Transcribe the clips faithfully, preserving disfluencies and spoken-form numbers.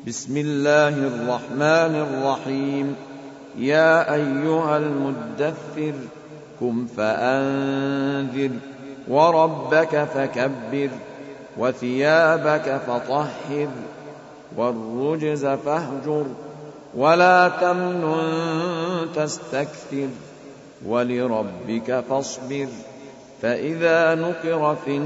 بسم الله الرحمن الرحيم. يا أيها المدثر قم فأنذر وربك فكبر وثيابك فطهر والرجز فاهجر ولا تمنن تستكثر ولربك فاصبر فإذا نقر في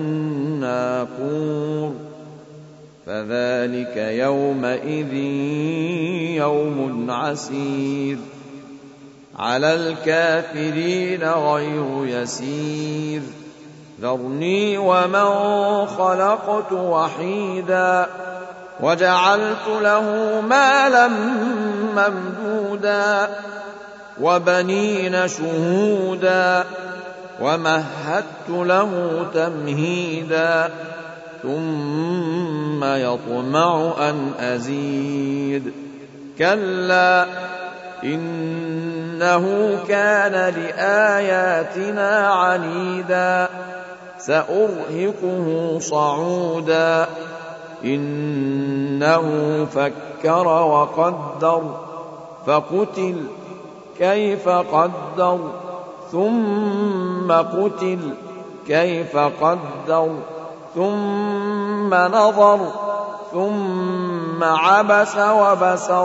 الناقور فذلك يومئذ يوم عسير على الكافرين غير يسير. ذرني ومن خلقت وحيدا وجعلت له مالا ممدودا وبنين شهودا ومهدت له تمهيدا ثم يطمع أن أزيد كلا إنه كان لآياتنا عنيدا سأرهقه صعودا إنه فكر وقدر فقتل كيف قدر ثم قتل كيف قدر ثم نظر ثم عبس وبسر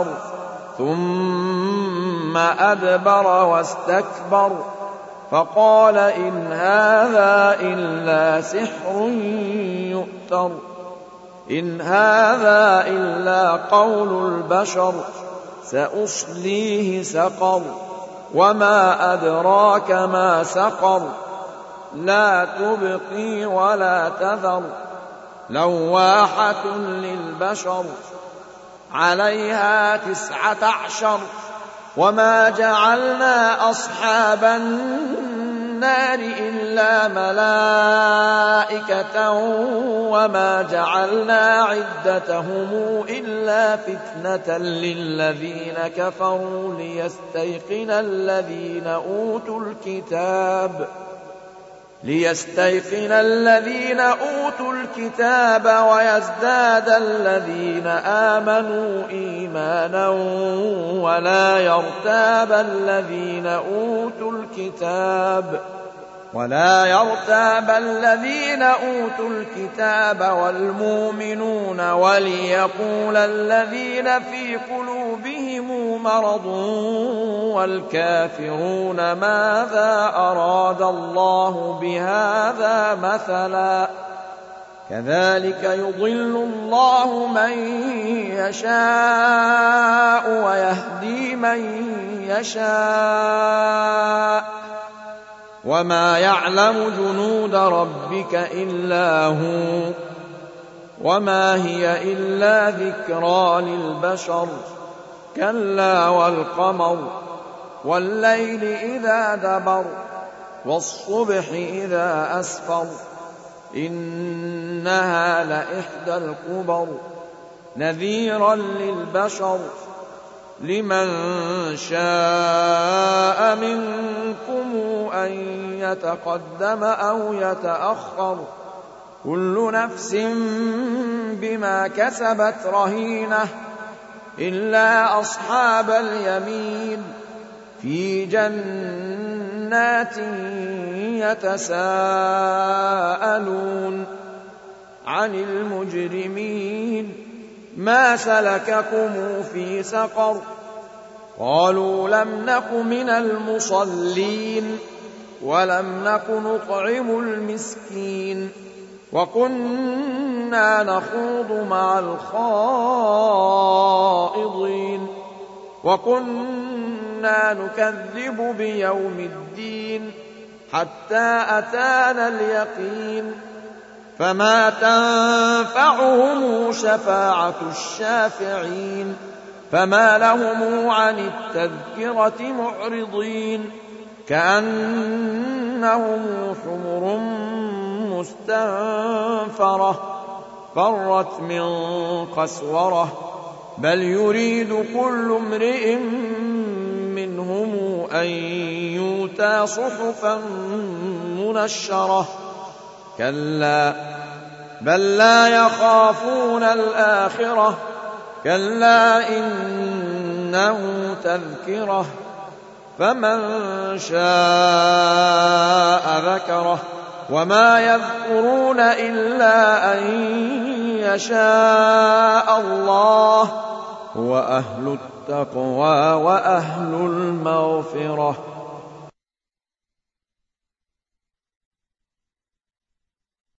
ثم أدبر واستكبر فقال إن هذا إلا سحر يؤثر إن هذا إلا قول البشر سأصليه سقر وما أدراك ما سقر لا تبقي ولا تذر لواحة للبشر عليها تسعة عشر وما جعلنا أصحاب النار إلا ملائكة وما جعلنا عدتهم إلا فتنة للذين كفروا ليستيقن الذين أوتوا الكتاب ليستيقن الذين أوتوا الكتاب ويزداد الذين آمنوا إيمانا ولا يرتاب الذين أوتوا الكتاب ولا يرتاب الذين أوتوا الكتاب والمؤمنون وليقول الذين في قلوبهم مرض والكافرون ماذا أراد الله بهذا مثلا كذلك يضل الله من يشاء ويهدي من يشاء وما يعلم جنود ربك إلا هو وما هي إلا ذكرى للبشر كلا والقمر والليل إذا دبر والصبح إذا أسفر إنها لإحدى الكبر نذيرا للبشر لمن شاء منكم أن يتقدم أو يتأخر كل نفس بما كسبت رهينة إلا أصحاب اليمين في جنات يتساءلون عن المجرمين ما سلككم في سقر قالوا لم نك من المصلين ولم نك نطعم المسكين وكنا نخوض مع الخائضين وكنا نكذب بيوم الدين حتى أتانا اليقين فما تنفعهم شفاعة الشافعين فما لهم عن التذكرة معرضين كأنهم حمر مستنفرة فرت من قسورة بل يريد كل امرئ منهم أن يؤتى صحفا منشرة كلا بل لا يخافون الآخرة كلا إنه تذكرة فمن شاء ذكره وما يذكرون إلا أن يشاء الله هو أهل التقوى وأهل المغفرة.